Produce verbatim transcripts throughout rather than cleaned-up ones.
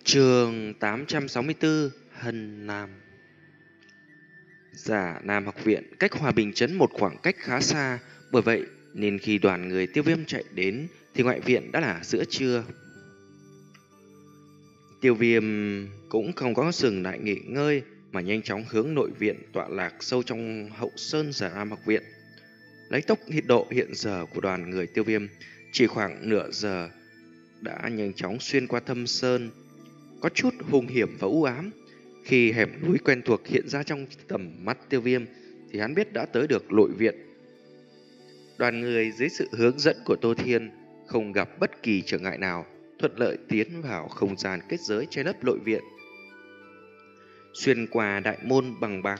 Chương tám trăm sáu mươi tư Hân Nam. Giả Nam học viện cách Hòa Bình trấn một khoảng cách khá xa, bởi vậy nên khi đoàn người Tiêu Viêm chạy đến thì ngoại viện đã là giữa trưa. Tiêu Viêm cũng không có dừng lại nghỉ ngơi mà nhanh chóng hướng nội viện tọa lạc sâu trong hậu sơn Giả Nam học viện. Lấy tốc độ hiện giờ của đoàn người Tiêu Viêm, chỉ khoảng nửa giờ đã nhanh chóng xuyên qua thâm sơn, có chút hung hiểm và u ám. Khi hẻm núi quen thuộc hiện ra trong tầm mắt Tiêu Viêm thì hắn biết đã tới được nội viện. Đoàn người dưới sự hướng dẫn của Tô Thiên không gặp bất kỳ trở ngại nào, thuận lợi tiến vào không gian kết giới che lấp nội viện. Xuyên qua đại môn bằng bạc,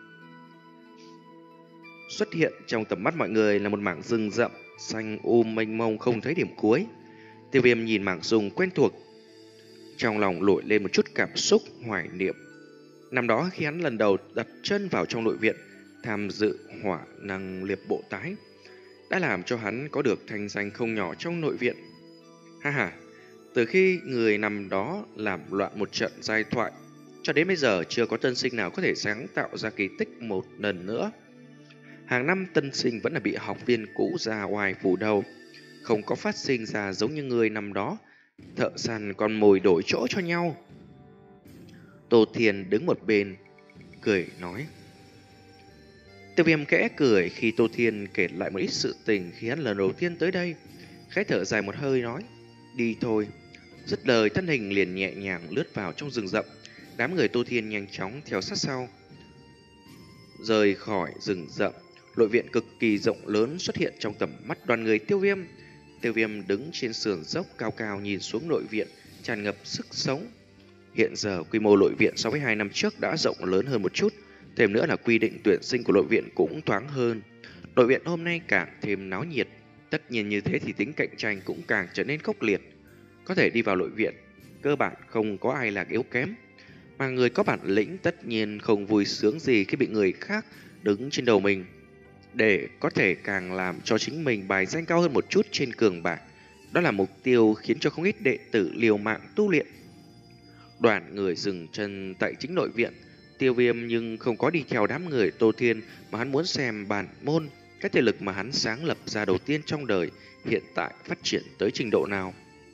xuất hiện trong tầm mắt mọi người là một mảng rừng rậm xanh um mênh mông không thấy điểm cuối. Tiêu Viêm nhìn mảng rừng quen thuộc, trong lòng nổi lên một chút cảm xúc hoài niệm. Năm đó khi hắn lần đầu đặt chân vào trong nội viện tham dự hỏa năng liệp bộ tái, đã làm cho hắn có được thành danh không nhỏ trong nội viện. Ha ha, từ khi người nằm đó làm loạn một trận giai thoại, cho đến bây giờ chưa có tân sinh nào có thể sáng tạo ra kỳ tích một lần nữa. Hàng năm tân sinh vẫn là bị học viên cũ ra oai phủ đầu, không có phát sinh ra giống như người năm đó, thợ săn con mồi đổi chỗ cho nhau. Tô Thiên đứng một bên cười nói. Tiêu Viêm kẽ cười khi Tô Thiên kể lại một ít sự tình khi hắn lần đầu tiên tới đây, khẽ thở dài một hơi nói: đi thôi. Dứt lời thân hình liền nhẹ nhàng lướt vào trong rừng rậm. Đám người Tô Thiên nhanh chóng theo sát sau. Rời khỏi rừng rậm, nội viện cực kỳ rộng lớn xuất hiện trong tầm mắt đoàn người Tiêu Viêm. Tiêu Viêm đứng trên sườn dốc cao cao nhìn xuống nội viện, tràn ngập sức sống. Hiện giờ quy mô nội viện so với hai năm trước đã rộng lớn hơn một chút, thêm nữa là quy định tuyển sinh của nội viện cũng thoáng hơn. Nội viện hôm nay càng thêm náo nhiệt, tất nhiên như thế thì tính cạnh tranh cũng càng trở nên khốc liệt. Có thể đi vào nội viện, cơ bản không có ai là yếu kém, mà người có bản lĩnh tất nhiên không vui sướng gì khi bị người khác đứng trên đầu mình. Để có thể càng làm cho chính mình bài danh cao hơn một chút trên cường bảng, đó là mục tiêu khiến cho không ít đệ tử liều mạng tu luyện. Đoàn người dừng chân tại chính nội viện. Tiêu Viêm nhưng không có đi theo đám người Tô Thiên, mà hắn muốn xem bản môn, cái thể lực mà hắn sáng lập ra đầu tiên trong đời, hiện tại phát triển tới trình độ nào.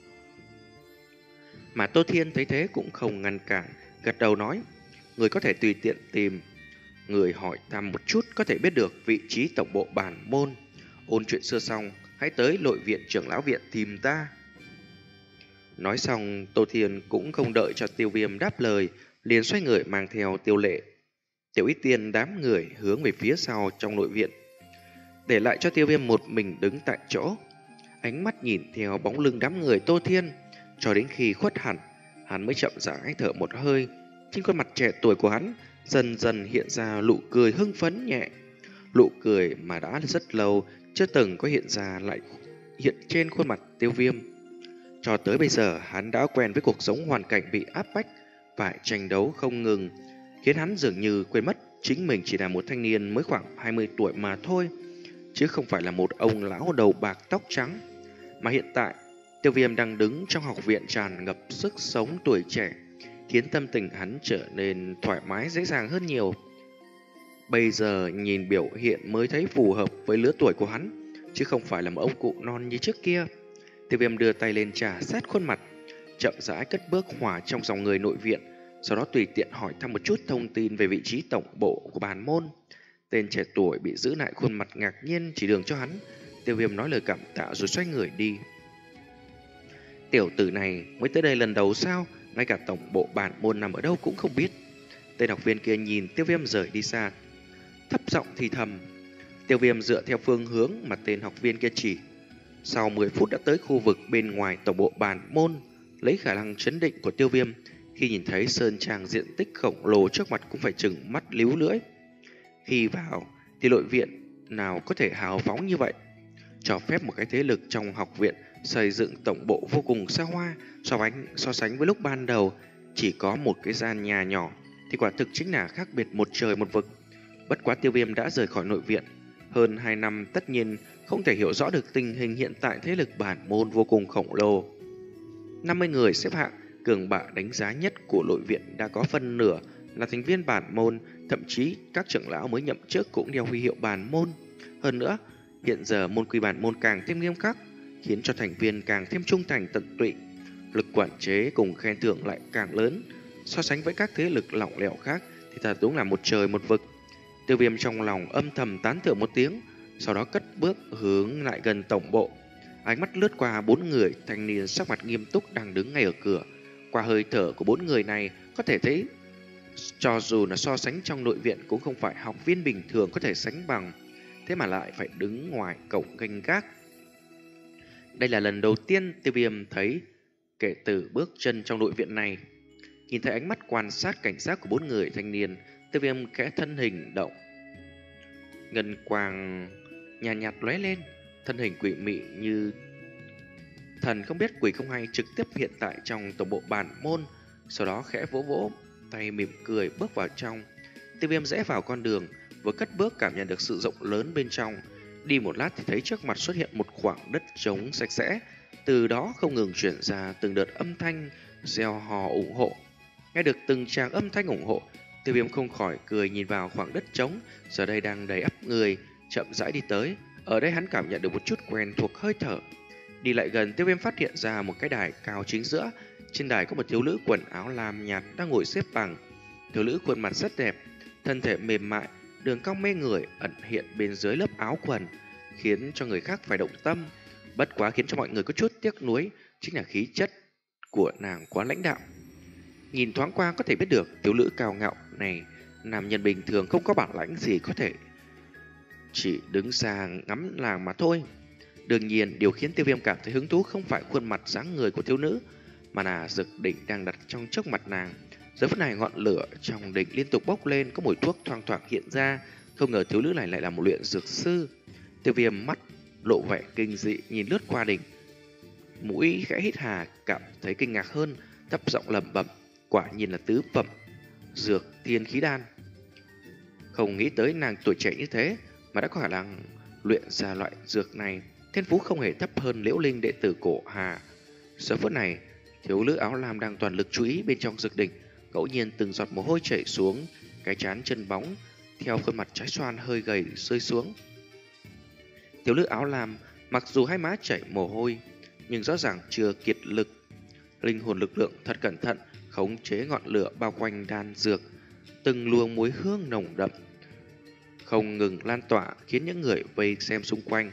Mà Tô Thiên thấy thế cũng không ngăn cản, gật đầu nói: người có thể tùy tiện tìm người hỏi thăm một chút, có thể biết được vị trí tổng bộ bản môn. Ôn chuyện xưa xong, hãy tới nội viện trưởng lão viện tìm ta. Nói xong, Tô Thiên cũng không đợi cho Tiêu Viêm đáp lời, liền xoay người mang theo Tiêu Lệ, Tiểu Ý Tiên đám người hướng về phía sau trong nội viện, để lại cho Tiêu Viêm một mình đứng tại chỗ. Ánh mắt nhìn theo bóng lưng đám người Tô Thiên cho đến khi khuất hẳn, hắn mới chậm rãi thở một hơi. Trên khuôn mặt trẻ tuổi của hắn dần dần hiện ra nụ cười hưng phấn nhẹ, nụ cười mà đã rất lâu chưa từng có hiện ra lại hiện trên khuôn mặt Tiêu Viêm. Cho tới bây giờ hắn đã quen với cuộc sống hoàn cảnh bị áp bách, phải tranh đấu không ngừng, khiến hắn dường như quên mất chính mình chỉ là một thanh niên mới khoảng hai mươi tuổi mà thôi, chứ không phải là một ông lão đầu bạc tóc trắng. Mà hiện tại Tiêu Viêm đang đứng trong học viện tràn ngập sức sống tuổi trẻ, khiến tâm tình hắn trở nên thoải mái dễ dàng hơn nhiều. Bây giờ nhìn biểu hiện mới thấy phù hợp với lứa tuổi của hắn, chứ không phải là một ông cụ non như trước kia. Tiêu Viêm đưa tay lên trà sát khuôn mặt, chậm rãi cất bước hòa trong dòng người nội viện, sau đó tùy tiện hỏi thăm một chút thông tin về vị trí tổng bộ của bản môn. Tên trẻ tuổi bị giữ lại khuôn mặt ngạc nhiên chỉ đường cho hắn. Tiêu Viêm nói lời cảm tạ rồi xoay người đi. Tiểu tử này mới tới đây lần đầu sao? Ngay cả tổng bộ bản môn nằm ở đâu cũng không biết. Tên học viên kia nhìn Tiêu Viêm rời đi xa, thấp giọng thì thầm. Tiêu Viêm dựa theo phương hướng mà tên học viên kia chỉ. Sau mười phút đã tới khu vực bên ngoài tổng bộ bản môn. Lấy khả năng trấn định của Tiêu Viêm, khi nhìn thấy sơn trang diện tích khổng lồ trước mặt cũng phải chừng mắt líu lưỡi. Khi vào thì nội viện nào có thể hào phóng như vậy, cho phép một cái thế lực trong học viện xây dựng tổng bộ vô cùng xa hoa. So sánh, so sánh với lúc ban đầu chỉ có một cái gian nhà nhỏ thì quả thực chính là khác biệt một trời một vực. Bất quá Tiêu Viêm đã rời khỏi nội viện hơn hai năm, tất nhiên không thể hiểu rõ được tình hình hiện tại thế lực bản môn vô cùng khổng lồ. năm mươi người xếp hạng, cường bạ đánh giá nhất của nội viện đã có phân nửa là thành viên bản môn, thậm chí các trưởng lão mới nhậm chức cũng đeo huy hiệu bản môn. Hơn nữa, hiện giờ môn quy bản môn càng thêm nghiêm khắc, khiến cho thành viên càng thêm trung thành tận tụy. Lực quản chế cùng khen thưởng lại càng lớn, so sánh với các thế lực lỏng lẻo khác thì thật đúng là một trời một vực. Tiêu Viêm trong lòng âm thầm tán thưởng một tiếng, sau đó cất bước hướng lại gần tổng bộ. Ánh mắt lướt qua bốn người thanh niên sắc mặt nghiêm túc đang đứng ngay ở cửa. Qua hơi thở của bốn người này có thể thấy, cho dù là so sánh trong nội viện cũng không phải học viên bình thường có thể sánh bằng, thế mà lại phải đứng ngoài cổng canh gác. Đây là lần đầu tiên Tiêu Viêm thấy kể từ bước chân trong nội viện này. Nhìn thấy ánh mắt quan sát cảnh giác của bốn người thanh niên, Tiêu Viêm khẽ thân hình động. Ngân quang nhàn nhạt lóe lên, thân hình quỷ mị như thần không biết quỷ không hay trực tiếp hiện tại trong tổng bộ bản môn, sau đó khẽ vỗ vỗ tay mỉm cười bước vào trong. Tiêu Viêm rẽ vào con đường, vừa cất bước cảm nhận được sự rộng lớn bên trong. Đi một lát thì thấy trước mặt xuất hiện một khoảng đất trống sạch sẽ, từ đó không ngừng chuyển ra từng đợt âm thanh reo hò ủng hộ. Nghe được từng tràng âm thanh ủng hộ, Tiêu Viêm không khỏi cười nhìn vào khoảng đất trống giờ đây đang đầy ắp người, chậm rãi đi tới. Ở đây hắn cảm nhận được một chút quen thuộc hơi thở. Đi lại gần, Tiêu Viêm phát hiện ra một cái đài cao chính giữa. Trên đài có một thiếu nữ quần áo lam nhạt đang ngồi xếp bằng. Thiếu nữ khuôn mặt rất đẹp, thân thể mềm mại, đường cong mê người ẩn hiện bên dưới lớp áo quần, khiến cho người khác phải động tâm. Bất quá khiến cho mọi người có chút tiếc nuối chính là khí chất của nàng quá lãnh đạm. Nhìn thoáng qua có thể biết được thiếu nữ cao ngạo này, nam nhân bình thường không có bản lãnh gì có thể chỉ đứng xa ngắm làng mà thôi. Đương nhiên, điều khiến Tiêu Viêm cảm thấy hứng thú không phải khuôn mặt dáng người của thiếu nữ, mà là dược đỉnh đang đặt trong trước mặt nàng. Giờ phút này ngọn lửa trong đỉnh liên tục bốc lên, có mùi thuốc thoang thoảng hiện ra. Không ngờ thiếu nữ này lại là một luyện dược sư. Tiêu Viêm mắt lộ vẻ kinh dị nhìn lướt qua đỉnh, mũi khẽ hít hà, cảm thấy kinh ngạc hơn, thấp giọng lẩm bẩm, quả nhiên là tứ phẩm dược tiên khí đan. Không nghĩ tới nàng tuổi trẻ như thế mà đã có khả năng luyện ra loại dược này, thiên phú không hề thấp hơn Liễu Linh đệ tử cổ Hà. Giờ phút này, thiếu nữ áo lam đang toàn lực chú ý bên trong dược đỉnh, ngẫu nhiên từng giọt mồ hôi chảy xuống cái trán chân bóng, theo khuôn mặt trái xoan hơi gầy rơi xuống. Thiếu nữ áo lam mặc dù hai má chảy mồ hôi, nhưng rõ ràng chưa kiệt lực. Linh hồn lực lượng thật cẩn thận khống chế ngọn lửa bao quanh đan dược, từng luồng mùi hương nồng đậm không ngừng lan tỏa, khiến những người vây xem xung quanh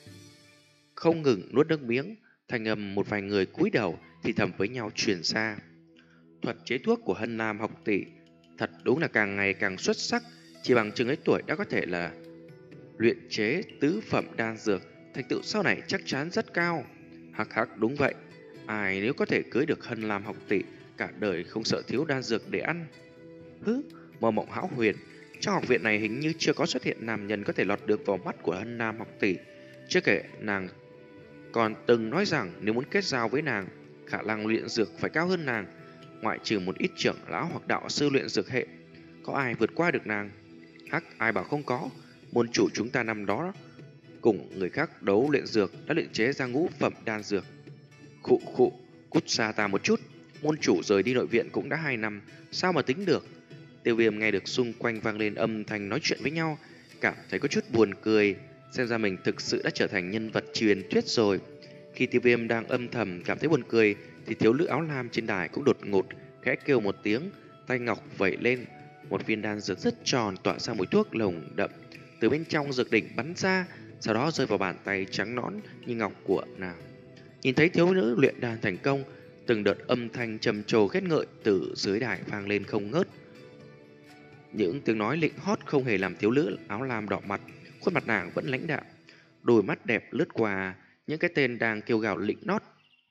không ngừng nuốt nước miếng. Thanh âm một vài người cúi đầu thì thầm với nhau truyền ra. Thuật chế thuốc của Hân Nam học tỷ thật đúng là càng ngày càng xuất sắc, chỉ bằng chừng ấy tuổi đã có thể là luyện chế tứ phẩm đan dược, thành tựu sau này chắc chắn rất cao. Hắc hắc, đúng vậy, ai nếu có thể cưới được Hân Lam học tỷ, cả đời không sợ thiếu đan dược để ăn. Hứ, mơ mộng hão huyền, trong học viện này hình như chưa có xuất hiện nam nhân có thể lọt được vào mắt của Hân Nam học tỷ. Chưa kể nàng còn từng nói rằng nếu muốn kết giao với nàng, khả năng luyện dược phải cao hơn nàng. Ngoại trừ một ít trưởng lão hoặc đạo sư luyện dược hệ, có ai vượt qua được nàng? Hắc, ai bảo không có. Môn chủ chúng ta năm đó cùng người khác đấu luyện dược đã luyện chế ra ngũ phẩm đan dược. Khụ khụ, cút xa ta một chút. Môn chủ rời đi nội viện cũng đã hai năm, sao mà tính được? Tiêu Viêm nghe được xung quanh vang lên âm thanh nói chuyện với nhau, cảm thấy có chút buồn cười. Xem ra mình thực sự đã trở thành nhân vật truyền thuyết rồi. Khi Tiêu Viêm đang âm thầm cảm thấy buồn cười, thì thiếu nữ áo lam trên đài cũng đột ngột khẽ kêu một tiếng, tay ngọc vẩy lên, một viên đan dược rất tròn tỏa ra mùi thuốc nồng đậm từ bên trong dược đỉnh bắn ra, sau đó rơi vào bàn tay trắng nõn như ngọc của nàng. Nhìn thấy thiếu nữ luyện đan thành công, từng đợt âm thanh trầm trồ khét ngợi từ dưới đài vang lên không ngớt. Những tiếng nói lịnh hót không hề làm thiếu nữ áo lam đỏ mặt, khuôn mặt nàng vẫn lãnh đạm, đôi mắt đẹp lướt qua những cái tên đang kêu gào lịnh nót,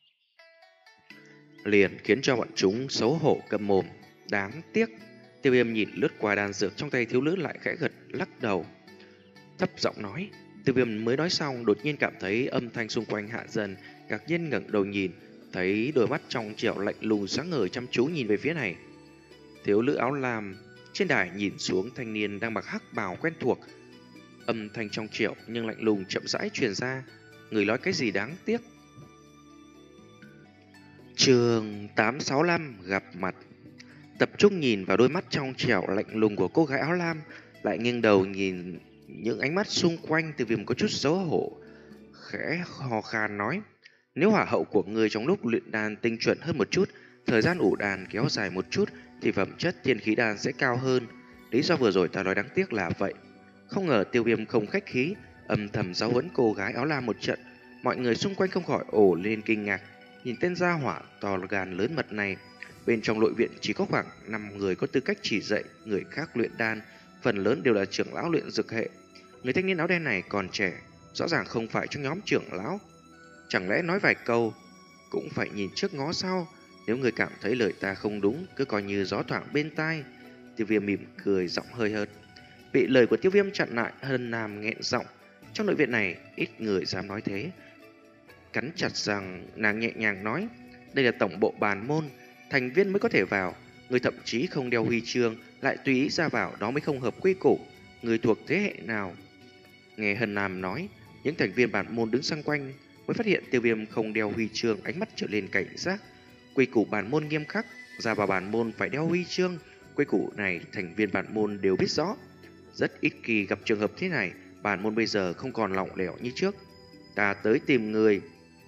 liền khiến cho bọn chúng xấu hổ câm mồm. Đáng tiếc. Tiêu Viêm nhìn lướt qua đan dược trong tay thiếu nữ lại khẽ gật lắc đầu, thấp giọng nói. Tiêu Viêm mới nói xong, đột nhiên cảm thấy âm thanh xung quanh hạ dần, ngạc nhiên ngẩng đầu nhìn, thấy đôi mắt trong trẻo lạnh lùng sáng ngời chăm chú nhìn về phía này. Thiếu nữ áo lam trên đài nhìn xuống thanh niên đang mặc hắc bào quen thuộc, âm thanh trong trẻo nhưng lạnh lùng chậm rãi truyền ra, người nói cái gì đáng tiếc. Chương tám sáu lăm gặp mặt. Tập trung nhìn vào đôi mắt trong trẻo lạnh lùng của cô gái áo lam, lại nghiêng đầu nhìn những ánh mắt xung quanh. Tiêu Viêm có chút xấu hổ, khẽ hò khan nói: nếu hỏa hậu của ngươi trong lúc luyện đan tinh chuẩn hơn một chút, thời gian ủ đàn kéo dài một chút, thì phẩm chất thiên khí đan sẽ cao hơn. Lý do vừa rồi ta nói đáng tiếc là vậy. Không ngờ Tiêu Viêm không khách khí, âm thầm giáo huấn cô gái áo lam một trận. Mọi người xung quanh không khỏi ồ lên kinh ngạc, nhìn tên gia hỏa to gan lớn mật này. Bên trong nội viện chỉ có khoảng năm người có tư cách chỉ dạy người khác luyện đan, phần lớn đều là trưởng lão luyện dược hệ. Người thanh niên áo đen này còn trẻ, rõ ràng không phải trong nhóm trưởng lão. Chẳng lẽ nói vài câu cũng phải nhìn trước ngó sau? Nếu người cảm thấy lời ta không đúng, cứ coi như gió thoảng bên tai. Tiêu Viêm mỉm cười, giọng hơi hợt. Bị lời của Tiêu Viêm chặn lại, Hân Nam nghẹn giọng. Trong nội viện này ít người dám nói thế. Cắn chặt rằng, nàng nhẹ nhàng nói: đây là tổng bộ bàn môn, thành viên mới có thể vào. Người thậm chí không đeo huy chương lại tùy ý ra vào, đó mới không hợp quy củ. Người thuộc thế hệ nào? Nghe Hân Nam nói, những thành viên bản môn đứng xung quanh mới phát hiện Tiêu Viêm không đeo huy chương, ánh mắt trở lên cảnh giác. Quy củ bản môn nghiêm khắc, ra vào bản môn phải đeo huy chương. Quy củ này thành viên bản môn đều biết rõ. Rất ít khi gặp trường hợp thế này. Bản môn bây giờ không còn lỏng lẻo như trước. Ta tới tìm người.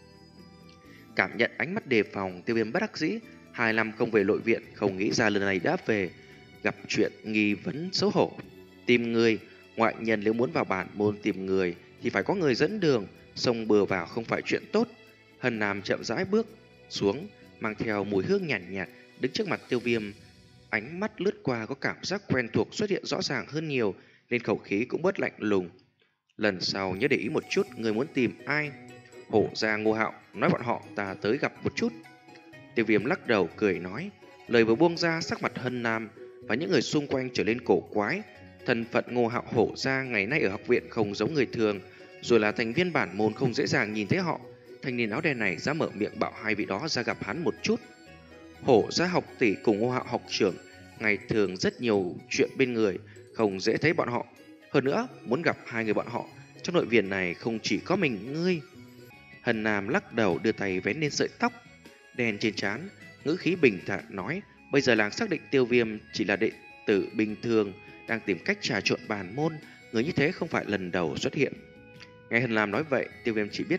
Cảm nhận ánh mắt đề phòng, Tiêu Viêm bất đắc dĩ. Hai năm không về nội viện, không nghĩ ra lần này đã về. Gặp chuyện nghi vấn xấu hổ. Tìm người. Ngoại nhân nếu muốn vào bản môn tìm người thì phải có người dẫn đường, xông bừa vào không phải chuyện tốt. Hân Nam chậm rãi bước xuống, mang theo mùi hương nhàn nhạt, nhạt, đứng trước mặt Tiêu Viêm. Ánh mắt lướt qua có cảm giác quen thuộc xuất hiện rõ ràng hơn nhiều, nên khẩu khí cũng bớt lạnh lùng. Lần sau nhớ để ý một chút, người muốn tìm ai? Hổ gia Ngô Hạo, nói bọn họ ta tới gặp một chút. Tiêu Viêm lắc đầu cười nói. Lời vừa buông ra, sắc mặt Hân Nam và những người xung quanh trở lên cổ quái. Thân phận Ngô Hạo Hổ gia ngày nay ở học viện không giống người thường, rồi là thành viên bản môn không dễ dàng nhìn thấy họ. Thanh niên áo đen này dám mở miệng bảo hai vị đó ra gặp hắn một chút. Hổ gia học tỷ cùng Ngô Hạo học trưởng ngày thường rất nhiều chuyện bên người, không dễ thấy bọn họ. Hơn nữa, muốn gặp hai người bọn họ, trong nội viện này không chỉ có mình ngươi. Hân Nam lắc đầu, đưa tay vén lên sợi tóc đen trên trán, ngữ khí bình thản nói: bây giờ làng xác định Tiêu Viêm chỉ là đệ tử bình thường, đang tìm cách trà trộn bản môn. Người như thế không phải lần đầu xuất hiện. Nghe Hân Nam nói vậy, Tiêu Viêm chỉ biết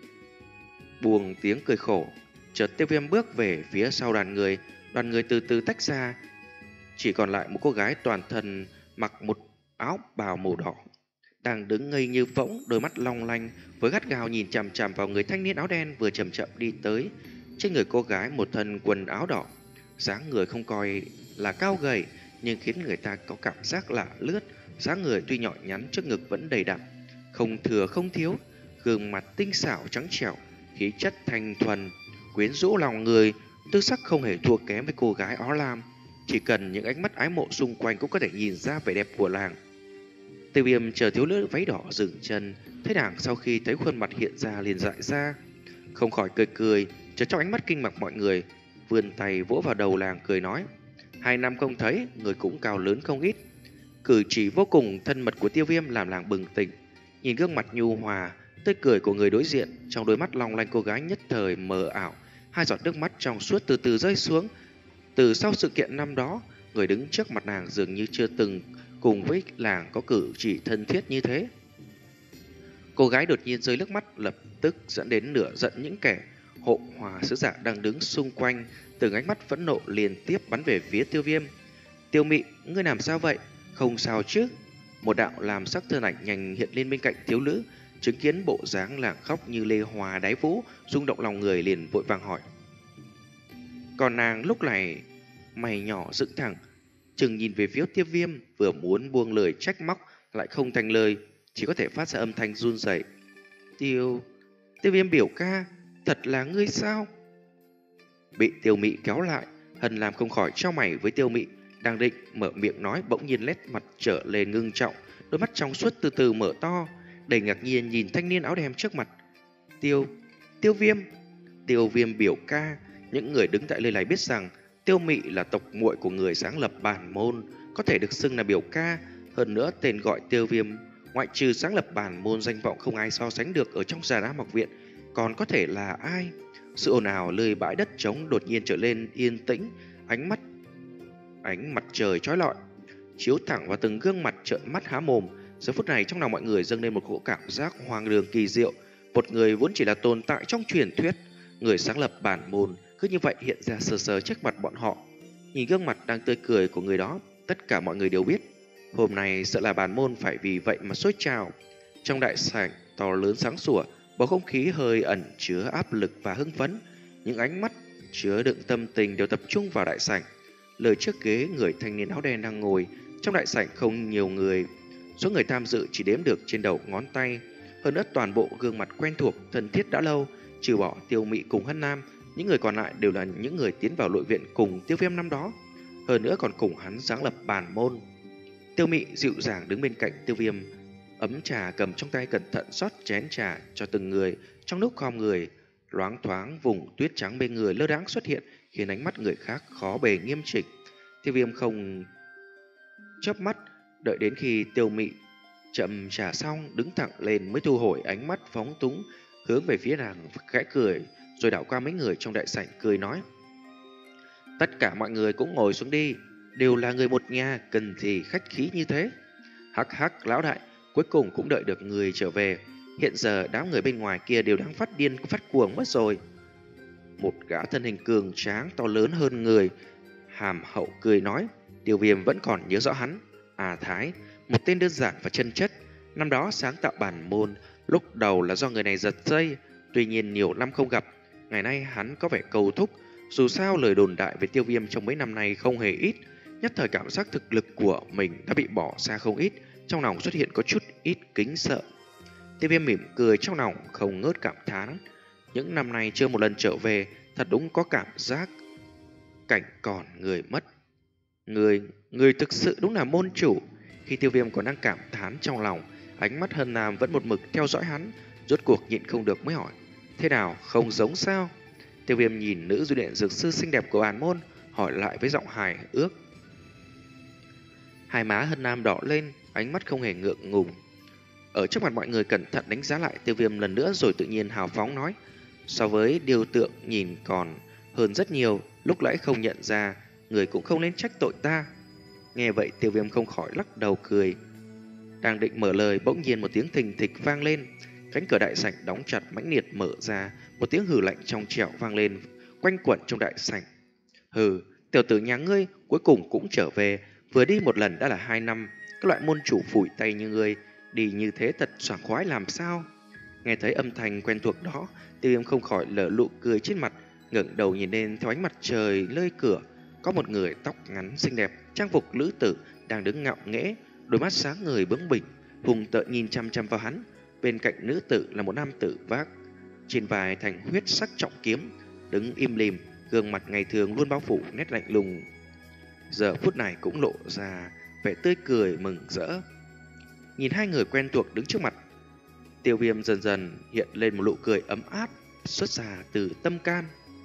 buông tiếng cười khổ. Chợt Tiêu Viêm bước về phía sau đoàn người. Đoàn người từ từ tách ra, chỉ còn lại một cô gái toàn thân mặc một áo bào màu đỏ, đang đứng ngây như phỗng, đôi mắt long lanh với gắt gao nhìn chằm chằm vào người thanh niên áo đen vừa chậm chậm đi tới. Trên người cô gái một thân quần áo đỏ, dáng người không coi là cao gầy, nhưng khiến người ta có cảm giác lạ lướt. Dáng người tuy nhỏ nhắn, trước ngực vẫn đầy đặn, không thừa không thiếu, gương mặt tinh xảo trắng trẻo, khí chất thanh thuần quyến rũ lòng người, tư sắc không hề thua kém với cô gái áo lam. Chỉ cần những ánh mắt ái mộ xung quanh cũng có thể nhìn ra vẻ đẹp của nàng. Tiêu Viêm chờ thiếu nữ váy đỏ dừng chân, thấy nàng sau khi thấy khuôn mặt hiện ra liền dại ra, không khỏi cười cười. Chợt trong ánh mắt kinh ngạc mọi người, vươn tay vỗ vào đầu nàng cười nói: hai năm không thấy, người cũng cao lớn không ít. Cử chỉ vô cùng thân mật của Tiêu Viêm làm nàng bừng tỉnh. Nhìn gương mặt nhu hòa tươi cười của người đối diện, trong đôi mắt long lanh cô gái nhất thời mờ ảo, hai giọt nước mắt trong suốt từ từ rơi xuống. Từ sau sự kiện năm đó, người đứng trước mặt nàng dường như chưa từng cùng với nàng có cử chỉ thân thiết như thế. Cô gái đột nhiên rơi nước mắt, lập tức dẫn đến nửa giận những kẻ hộ hòa sứ giả đang đứng xung quanh. Từng ánh mắt phẫn nộ liên tiếp bắn về phía Tiêu Viêm. Tiêu Mị, ngươi làm sao vậy? Không sao chứ? Một đạo làm sắc thân ảnh nhanh hiện lên bên cạnh thiếu nữ, chứng kiến bộ dáng làng khóc như lê hoa đáy vũ, rung động lòng người, liền vội vàng hỏi. Còn nàng lúc này mày nhỏ dựng thẳng, chừng nhìn về phía Tiêu Viêm, vừa muốn buông lời trách móc lại không thành lời, chỉ có thể phát ra âm thanh run rẩy. Tiêu... Tiêu Viêm biểu ca, thật là ngươi sao? Bị Tiêu Mị kéo lại, Hân Lam không khỏi chau mày với Tiêu Mị, đang định mở miệng nói, bỗng nhiên nét mặt trở lên ngưng trọng, đôi mắt trong suốt từ từ mở to, đầy ngạc nhiên nhìn thanh niên áo đen trước mặt. Tiêu... Tiêu Viêm... Tiêu Viêm biểu ca. Những người đứng tại nơi này biết rằng Tiêu Mị là tộc muội của người sáng lập bản môn, có thể được xưng là biểu ca. Hơn nữa tên gọi Tiêu Viêm, ngoại trừ sáng lập bản môn, danh vọng không ai so sánh được ở trong Già Nam học viện, còn có thể là ai? Sự ồn ào lơi bãi đất trống đột nhiên trở lên yên tĩnh, ánh mắt ánh mặt trời chói lọi chiếu thẳng vào từng gương mặt trợn mắt há mồm. Giờ phút này trong lòng mọi người dâng lên một cỗ cảm giác hoang đường kỳ diệu. Một người vốn chỉ là tồn tại trong truyền thuyết, người sáng lập bản môn, cứ như vậy hiện ra sờ sờ trước mặt bọn họ. Nhìn gương mặt đang tươi cười của người đó, tất cả mọi người đều biết hôm nay sợ là bản môn phải vì vậy mà sôi trào. Trong đại sảnh to lớn sáng sủa, bầu không khí hơi ẩn chứa áp lực và hưng phấn. Những ánh mắt chứa đựng tâm tình đều tập trung vào đại sảnh. Lời trước ghế người thanh niên áo đen đang ngồi. Trong đại sảnh không nhiều người, số người tham dự chỉ đếm được trên đầu ngón tay. Hơn nữa toàn bộ gương mặt quen thuộc, thân thiết đã lâu, trừ bỏ Tiêu Mị cùng Hân Nam, những người còn lại đều là những người tiến vào nội viện cùng Tiêu Viêm năm đó. Hơn nữa còn cùng hắn sáng lập bản môn. Tiêu Mị dịu dàng đứng bên cạnh Tiêu Viêm, ấm trà cầm trong tay cẩn thận rót chén trà cho từng người. Trong lúc khom người, loáng thoáng vùng tuyết trắng bên người lơ đãng xuất hiện, khiến ánh mắt người khác khó bề nghiêm chỉnh. Tiêu Viêm không chớp mắt, đợi đến khi Tiêu Mị chậm trà xong đứng thẳng lên mới thu hồi ánh mắt phóng túng, hướng về phía nàng khẽ cười, rồi đảo qua mấy người trong đại sảnh cười nói: tất cả mọi người cũng ngồi xuống đi, đều là người một nhà, cần gì khách khí như thế. Hắc hắc lão đại, cuối cùng cũng đợi được người trở về. Hiện giờ đám người bên ngoài kia đều đang phát điên phát cuồng mất rồi. Một gã thân hình cường tráng to lớn hơn người, hàm hậu cười nói. Tiêu Viêm vẫn còn nhớ rõ hắn. À Thái, một tên đơn giản và chân chất, năm đó sáng tạo bản môn, lúc đầu là do người này giật dây. Tuy nhiên nhiều năm không gặp, ngày nay hắn có vẻ cầu thúc. Dù sao lời đồn đại về Tiêu Viêm trong mấy năm nay không hề ít. Nhất thời cảm giác thực lực của mình đã bị bỏ xa không ít, trong lòng xuất hiện có chút ít kính sợ. Tiêu Viêm mỉm cười trong lòng không ngớt cảm thán. Những năm nay chưa một lần trở về, thật đúng có cảm giác cảnh còn người mất. Người, người thực sự đúng là môn chủ. Khi Tiêu Viêm còn đang cảm thán trong lòng, ánh mắt Hân Nam vẫn một mực theo dõi hắn, rốt cuộc nhịn không được mới hỏi: thế nào, không giống sao? Tiêu Viêm nhìn nữ du luyện dược sư xinh đẹp của bản môn, hỏi lại với giọng hài ước. Hai má Hân Nam đỏ lên, ánh mắt không hề ngượng ngùng. Ở trước mặt mọi người cẩn thận đánh giá lại Tiêu Viêm lần nữa, rồi tự nhiên hào phóng nói: so với điều tượng nhìn còn hơn rất nhiều, lúc nãy không nhận ra, người cũng không nên trách tội ta. Nghe vậy Tiêu Viêm không khỏi lắc đầu cười. Đang định mở lời, bỗng nhiên một tiếng thình thịch vang lên. Cánh cửa đại sảnh đóng chặt mãnh liệt mở ra, một tiếng hừ lạnh trong trẻo vang lên, quanh quẩn trong đại sảnh. Hừ, tiểu tử nhà ngươi cuối cùng cũng trở về, vừa đi một lần đã là hai năm. Các loại môn chủ phủi tay như ngươi, đi như thế thật sảng khoái làm sao? Nghe thấy âm thanh quen thuộc đó, Tiêu Viêm không khỏi lở nụ cười trên mặt, ngẩng đầu nhìn lên theo ánh mặt trời lơi cửa. Có một người tóc ngắn xinh đẹp, trang phục nữ tử đang đứng ngạo nghễ, đôi mắt sáng ngời bướng bỉnh, hùng tợn nhìn chăm chăm vào hắn. Bên cạnh nữ tử là một nam tử vác trên vai thành huyết sắc trọng kiếm, đứng im lìm, gương mặt ngày thường luôn bao phủ nét lạnh lùng, giờ phút này cũng lộ ra vẻ tươi cười mừng rỡ. Nhìn hai người quen thuộc đứng trước mặt, Tiêu Viêm dần dần hiện lên một nụ cười ấm áp xuất ra từ tâm can.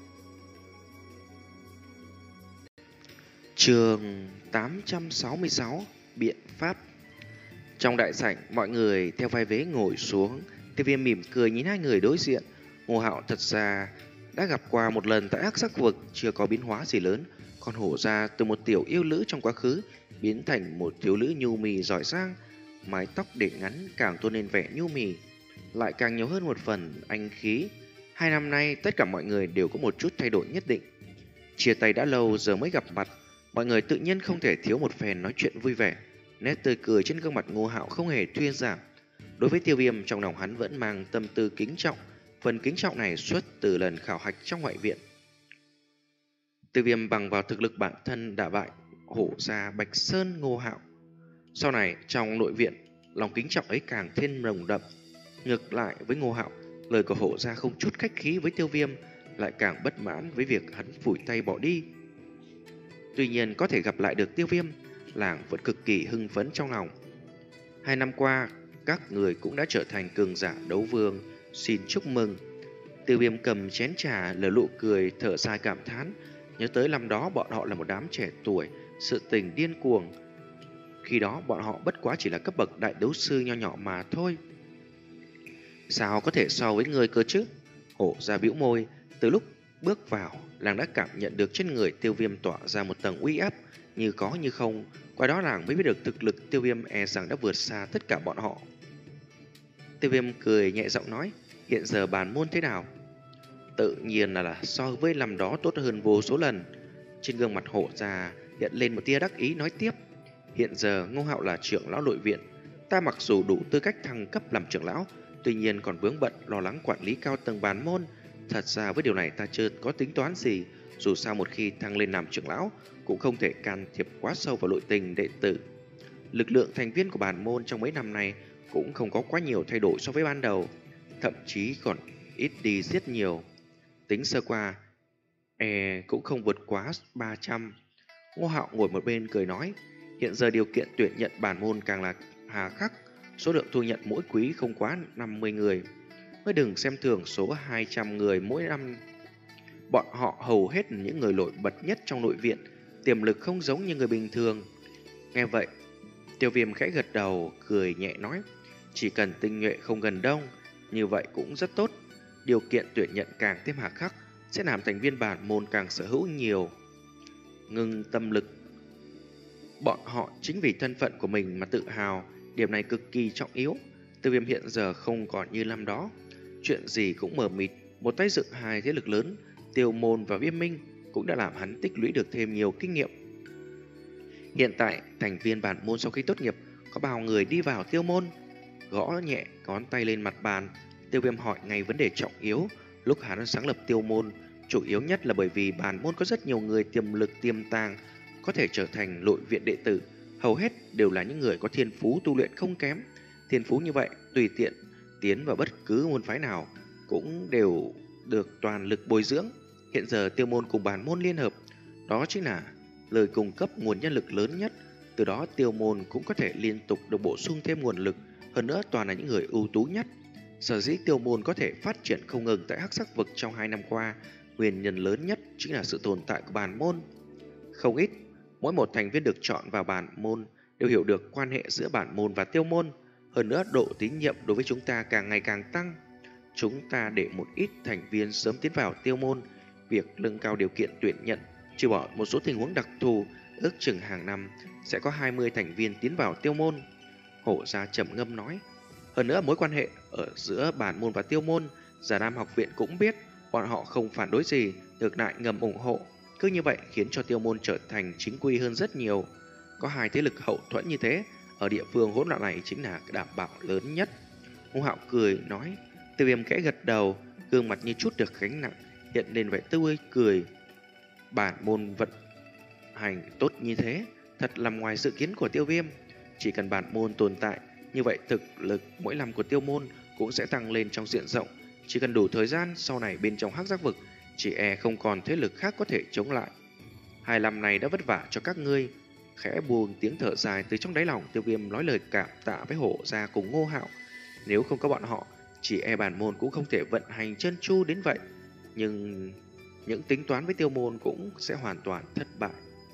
Chương tám trăm sáu mươi sáu: Biện pháp. Trong đại sảnh, mọi người theo vai vế ngồi xuống. Tiêu Viêm mỉm cười nhìn hai người đối diện. Ngô Hạo thật ra đã gặp qua một lần tại Hắc Sắc Vực, chưa có biến hóa gì lớn. Còn Hổ Gia từ một tiểu yêu nữ trong quá khứ biến thành một thiếu nữ nhu mì giỏi giang, mái tóc để ngắn càng tôn lên vẻ nhu mì, lại càng nhiều hơn một phần anh khí. Hai năm nay tất cả mọi người đều có một chút thay đổi nhất định. Chia tay đã lâu giờ mới gặp mặt, mọi người tự nhiên không thể thiếu một phen nói chuyện vui vẻ. Nét tươi cười trên gương mặt Ngô Hạo không hề thuyên giảm. Đối với Tiêu Viêm, trong lòng hắn vẫn mang tâm tư kính trọng. Phần kính trọng này xuất từ lần khảo hạch trong ngoại viện. Tiêu Viêm bằng vào thực lực bản thân đả bại Hổ Gia, Bạch Sơn, Ngô Hạo. Sau này trong nội viện, lòng kính trọng ấy càng thêm nồng đậm. Ngược lại với Ngô Hạo, lời của Hổ Gia không chút khách khí với Tiêu Viêm, lại càng bất mãn với việc hắn phủi tay bỏ đi. Tuy nhiên có thể gặp lại được Tiêu Viêm, làng vẫn cực kỳ hưng phấn trong lòng. Hai năm qua, các người cũng đã trở thành cường giả đấu vương, xin chúc mừng. Tiêu Viêm cầm chén trà lờ lụ cười, thở dài cảm thán, nhớ tới năm đó bọn họ là một đám trẻ tuổi, sự tình điên cuồng. Khi đó bọn họ bất quá chỉ là cấp bậc đại đấu sư nho nhỏ mà thôi. Sao có thể so với người cơ chứ? Hổ Gia bĩu môi, Từ lúc bước vào, nàng đã cảm nhận được trên người Tiêu Viêm tỏa ra một tầng uy áp như có như không. Qua đó nàng mới biết được thực lực Tiêu Viêm e rằng đã vượt xa tất cả bọn họ. Tiêu Viêm cười nhẹ giọng nói, hiện giờ bản môn thế nào? Tự nhiên là, là so với năm đó tốt hơn vô số lần. Trên gương mặt Hổ Gia hiện lên một tia đắc ý nói tiếp, hiện giờ Ngô Hạo là trưởng lão nội viện, ta mặc dù đủ tư cách thăng cấp làm trưởng lão, tuy nhiên còn vướng bận lo lắng quản lý cao tầng bản môn. Thật ra với điều này ta chưa có tính toán gì, dù sao một khi thăng lên làm trưởng lão cũng không thể can thiệp quá sâu vào nội tình đệ tử. Lực lượng thành viên của bản môn trong mấy năm nay cũng không có quá nhiều thay đổi so với ban đầu, thậm chí còn ít đi rất nhiều. Tính sơ qua, e cũng không vượt quá ba trăm. Ngô Hạo ngồi một bên cười nói, hiện giờ điều kiện tuyển nhận bản môn càng là hà khắc, số lượng thu nhận mỗi quý không quá năm mươi người. Mới đừng xem thường số hai trăm người mỗi năm. Bọn họ hầu hết những người nổi bật nhất trong nội viện, tiềm lực không giống như người bình thường. Nghe vậy, Tiêu Viêm khẽ gật đầu, cười nhẹ nói, chỉ cần tinh nhuệ không gần đông, như vậy cũng rất tốt. Điều kiện tuyển nhận càng thêm hà khắc, sẽ làm thành viên bản môn càng sở hữu nhiều ngưng tâm lực. Bọn họ chính vì thân phận của mình mà tự hào, điểm này cực kỳ trọng yếu. Tiêu Viêm hiện giờ không còn như năm đó, chuyện gì cũng mờ mịt. Một tay dựng hai thế lực lớn, Tiêu Môn và Viêm Minh, cũng đã làm hắn tích lũy được thêm nhiều kinh nghiệm. Hiện tại, thành viên bản môn sau khi tốt nghiệp có bao người đi vào Tiêu Môn? Gõ nhẹ ngón tay lên mặt bàn, Tiêu Viêm hỏi ngay vấn đề trọng yếu. Lúc hắn sáng lập Tiêu Môn, chủ yếu nhất là bởi vì bản môn có rất nhiều người tiềm lực tiềm tàng, có thể trở thành nội viện đệ tử. Hầu hết đều là những người có thiên phú tu luyện không kém. Thiên phú như vậy, tùy tiện tiến vào bất cứ môn phái nào cũng đều được toàn lực bồi dưỡng. Hiện giờ Tiêu Môn cùng bản môn liên hợp, đó chính là lời cung cấp nguồn nhân lực lớn nhất. Từ đó Tiêu Môn cũng có thể liên tục được bổ sung thêm nguồn lực, hơn nữa toàn là những người ưu tú nhất. Sở dĩ Tiêu Môn có thể phát triển không ngừng tại Hắc Sắc Vực trong hai năm qua, nguyên nhân lớn nhất chính là sự tồn tại của bản môn. Không ít, mỗi một thành viên được chọn vào bản môn đều hiểu được quan hệ giữa bản môn và Tiêu Môn. Hơn nữa độ tín nhiệm đối với chúng ta càng ngày càng tăng. Chúng ta để một ít thành viên sớm tiến vào Tiêu Môn, việc nâng cao điều kiện tuyển nhận, trừ bỏ một số tình huống đặc thù, ước chừng hàng năm sẽ có hai mươi thành viên tiến vào Tiêu Môn. Hổ Gia trầm ngâm nói. Hơn nữa mối quan hệ ở giữa bản môn và Tiêu Môn, Già Nam học viện cũng biết, bọn họ không phản đối gì, ngược lại ngầm ủng hộ. Cứ như vậy khiến cho Tiêu Môn trở thành chính quy hơn rất nhiều. Có hai thế lực hậu thuẫn như thế, ở địa phương hỗn loạn này chính là đảm bảo lớn nhất. Ngô Hạo cười nói. Tiêu Viêm khẽ gật đầu, gương mặt như chút được gánh nặng, hiện lên vẻ tươi cười. Bản môn vận hành tốt như thế, thật nằm ngoài dự kiến của Tiêu Viêm. Chỉ cần bản môn tồn tại, như vậy thực lực mỗi năm của Tiêu Môn cũng sẽ tăng lên trong diện rộng. Chỉ cần đủ thời gian, sau này bên trong Hắc Giác Vực, chỉ e không còn thế lực khác có thể chống lại. Hai năm này đã vất vả cho các ngươi. Khẽ buông tiếng thở dài từ trong đáy lòng, Tiêu Viêm nói lời cảm tạ với Hổ Gia cùng Ngô Hạo. Nếu không có bọn họ, chỉ e bản môn cũng không thể vận hành chân chu đến vậy. Nhưng những tính toán với Tiêu Môn cũng sẽ hoàn toàn thất bại.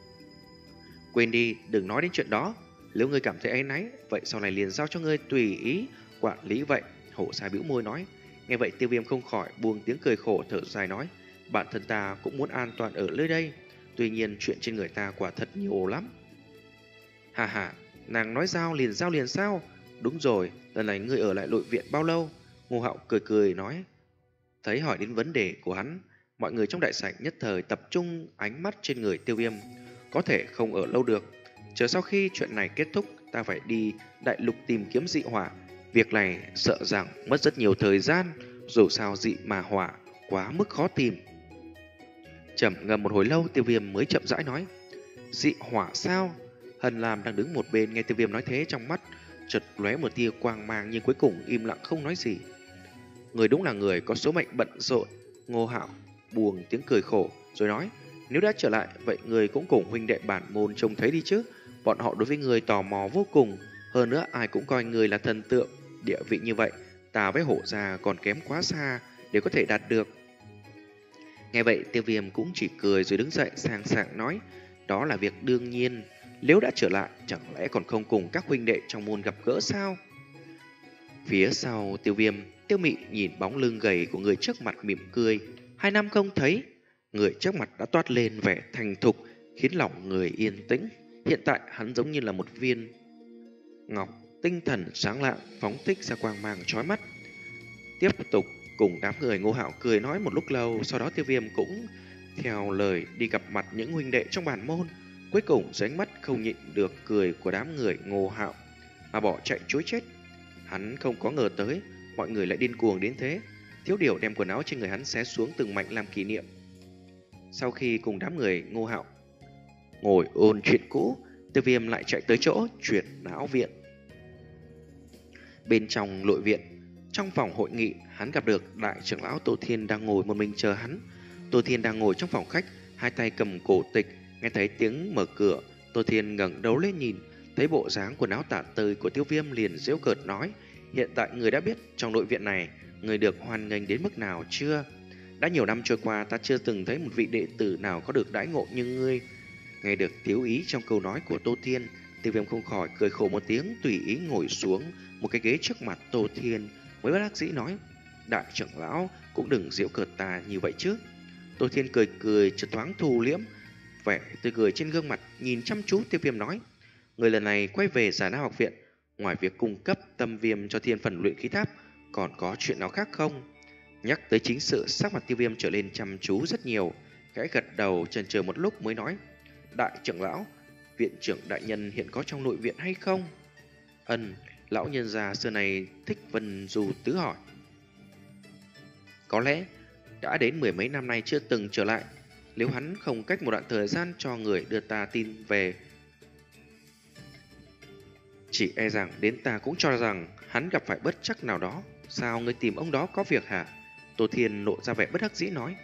Quên đi, đừng nói đến chuyện đó. Nếu ngươi cảm thấy áy náy, vậy sau này liền giao cho ngươi tùy ý quản lý vậy. Hổ Gia bĩu môi nói. Nghe vậy Tiêu Viêm không khỏi buông tiếng cười khổ thở dài nói. Bản thân ta cũng muốn an toàn ở nơi đây, tuy nhiên chuyện trên người ta quả thật nhiều lắm. Hà hà, nàng nói giao liền giao liền sao? Đúng rồi, lần này ngươi ở lại nội viện bao lâu? Ngô Hạo cười cười nói. Thấy hỏi đến vấn đề của hắn, mọi người trong đại sảnh nhất thời tập trung ánh mắt trên người Tiêu Viêm. Có thể không ở lâu được, chờ sau khi chuyện này kết thúc, ta phải đi đại lục tìm kiếm dị hỏa. Việc này sợ rằng mất rất nhiều thời gian, dù sao dị mà hỏa quá mức khó tìm. Trầm ngâm một hồi lâu, Tiêu Viêm mới chậm rãi nói. Dị hỏa sao? Hân Lam đang đứng một bên nghe Tiêu Viêm nói thế, trong mắt chợt lóe một tia quang mang, nhưng cuối cùng im lặng không nói gì. Người đúng là người có số mệnh bận rộn. Ngô Hạo buông tiếng cười khổ rồi nói. Nếu đã trở lại, vậy người cũng cùng huynh đệ bản môn trông thấy đi chứ. Bọn họ đối với người tò mò vô cùng. Hơn nữa ai cũng coi người là thần tượng. Địa vị như vậy, ta với Hổ Gia còn kém quá xa để có thể đạt được. Nghe vậy Tiêu Viêm cũng chỉ cười rồi đứng dậy sang sảng nói. Đó là việc đương nhiên. Nếu đã trở lại, chẳng lẽ còn không cùng các huynh đệ trong môn gặp gỡ sao? Phía sau Tiêu Viêm, Tiêu Mị nhìn bóng lưng gầy của người trước mặt mỉm cười. Hai năm không thấy, người trước mặt đã toát lên vẻ thành thục, khiến lòng người yên tĩnh. Hiện tại hắn giống như là một viên ngọc tinh thần sáng lạng, phóng thích ra quang mang chói mắt. Tiếp tục cùng đám người Ngô Hạo cười nói một lúc lâu, sau đó Tiêu Viêm cũng theo lời đi gặp mặt những huynh đệ trong bản môn. Cuối cùng dưới ánh mắt không nhịn được cười của đám người Ngô Hạo mà bỏ chạy trối chết. Hắn không có ngờ tới mọi người lại điên cuồng đến thế. Thiếu điều đem quần áo trên người hắn xé xuống từng mảnh làm kỷ niệm. Sau khi cùng đám người Ngô Hạo ngồi ôn chuyện cũ, Tiêu Viêm lại chạy tới chỗ chuyển não viện. Bên trong nội viện, trong phòng hội nghị, hắn gặp được đại trưởng lão Tô Thiên đang ngồi một mình chờ hắn. Tô Thiên đang ngồi trong phòng khách, hai tay cầm cổ tịch. Nghe thấy tiếng mở cửa, Tô Thiên ngẩng đầu lên nhìn, thấy bộ dáng quần áo tả tơi của Tiêu Viêm liền giễu cợt nói: hiện tại người đã biết trong nội viện này người được hoan nghênh đến mức nào chưa? Đã nhiều năm trôi qua, ta chưa từng thấy một vị đệ tử nào có được đãi ngộ như ngươi. Nghe được tiếu ý trong câu nói của Tô Thiên, Tiêu Viêm không khỏi cười khổ một tiếng, tùy ý ngồi xuống một cái ghế trước mặt Tô Thiên, mới bất đắc dĩ nói: đại trưởng lão cũng đừng giễu cợt ta như vậy chứ. Tô Thiên cười cười, chợt thoáng thu liễm vẻ tươi cười trên gương mặt, nhìn chăm chú Tiêu Viêm nói: người lần này quay về Già Nam học viện, ngoài việc cung cấp tâm viêm cho thiên phần luyện khí tháp, còn có chuyện nào khác không? Nhắc tới chính sự, sắc mặt Tiêu Viêm trở lên chăm chú rất nhiều, khẽ gật đầu chần chờ một lúc mới nói: đại trưởng lão, viện trưởng đại nhân hiện có trong nội viện hay không? Ân, lão nhân già xưa này thích Vân Du tứ hỏi. Có lẽ đã đến mười mấy năm nay chưa từng trở lại. Nếu hắn không cách một đoạn thời gian cho người đưa ta tin về, chỉ e rằng đến ta cũng cho rằng hắn gặp phải bất trắc nào đó. Sao ngươi tìm ông đó có việc hả? Tô Thiên lộ ra vẻ bất đắc dĩ nói.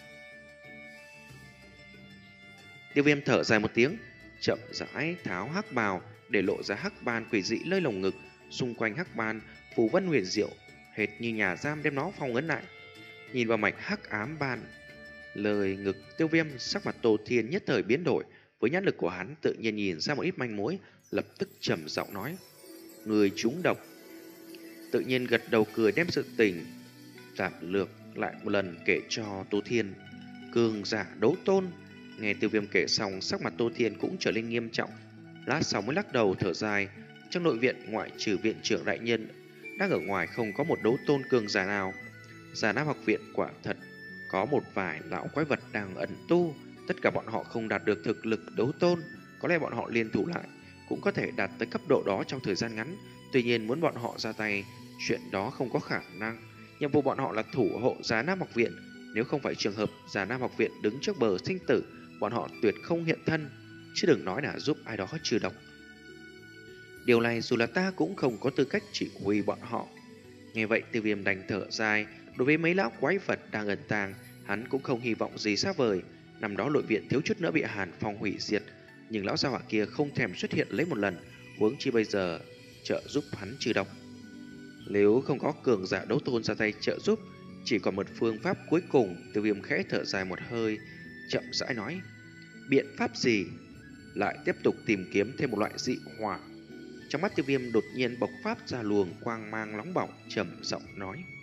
Tiêu Viêm thở dài một tiếng, chậm rãi tháo hắc bào để lộ ra hắc ban quỷ dị lơi lồng ngực. Xung quanh hắc ban phù vân huyền diệu, hệt như nhà giam đem nó phong ấn lại. Nhìn vào mạch hắc ám ban lời ngực Tiêu Viêm, sắc mặt Tô Thiên nhất thời biến đổi. Với nhãn lực của hắn tự nhiên nhìn ra một ít manh mối, lập tức trầm giọng nói: người trúng độc. Tự nhiên gật đầu cười, đem sự tình tạm lược lại một lần kể cho Tô Thiên. Cường giả đấu tôn. Nghe Tiêu Viêm kể xong, sắc mặt Tô Thiên cũng trở nên nghiêm trọng. Lát sau mới lắc đầu thở dài. Trong nội viện ngoại trừ viện trưởng đại nhân, đang ở ngoài không có một đấu tôn cường giả nào. Già Nam học viện quả thật có một vài lão quái vật đang ẩn tu. Tất cả bọn họ không đạt được thực lực đấu tôn. Có lẽ bọn họ liên thủ lại cũng có thể đạt tới cấp độ đó trong thời gian ngắn. Tuy nhiên muốn bọn họ ra tay, chuyện đó không có khả năng. Nhiệm vụ bọn họ là thủ hộ Già Nam học viện. Nếu không phải trường hợp Già Nam học viện đứng trước bờ sinh tử, bọn họ tuyệt không hiện thân, chứ đừng nói là giúp ai đó trừ độc. Điều này dù là ta cũng không có tư cách chỉ huy bọn họ. Nghe vậy Tiêu Viêm đành thở dài. Đối với mấy lão quái vật đang ẩn tàng, hắn cũng không hy vọng gì xa vời. Năm đó nội viện thiếu chút nữa bị Hàn Phong hủy diệt, nhưng lão gia hỏa kia không thèm xuất hiện lấy một lần, huống chi bây giờ trợ giúp hắn trừ độc. Nếu không có cường giả đấu tôn ra tay trợ giúp, chỉ còn một phương pháp cuối cùng. Tiêu Viêm khẽ thở dài một hơi, chậm rãi nói: biện pháp gì? Lại tiếp tục tìm kiếm thêm một loại dị hỏa. Trong mắt Tiêu Viêm đột nhiên bộc phát ra luồng quang mang nóng bỏng, trầm giọng nói: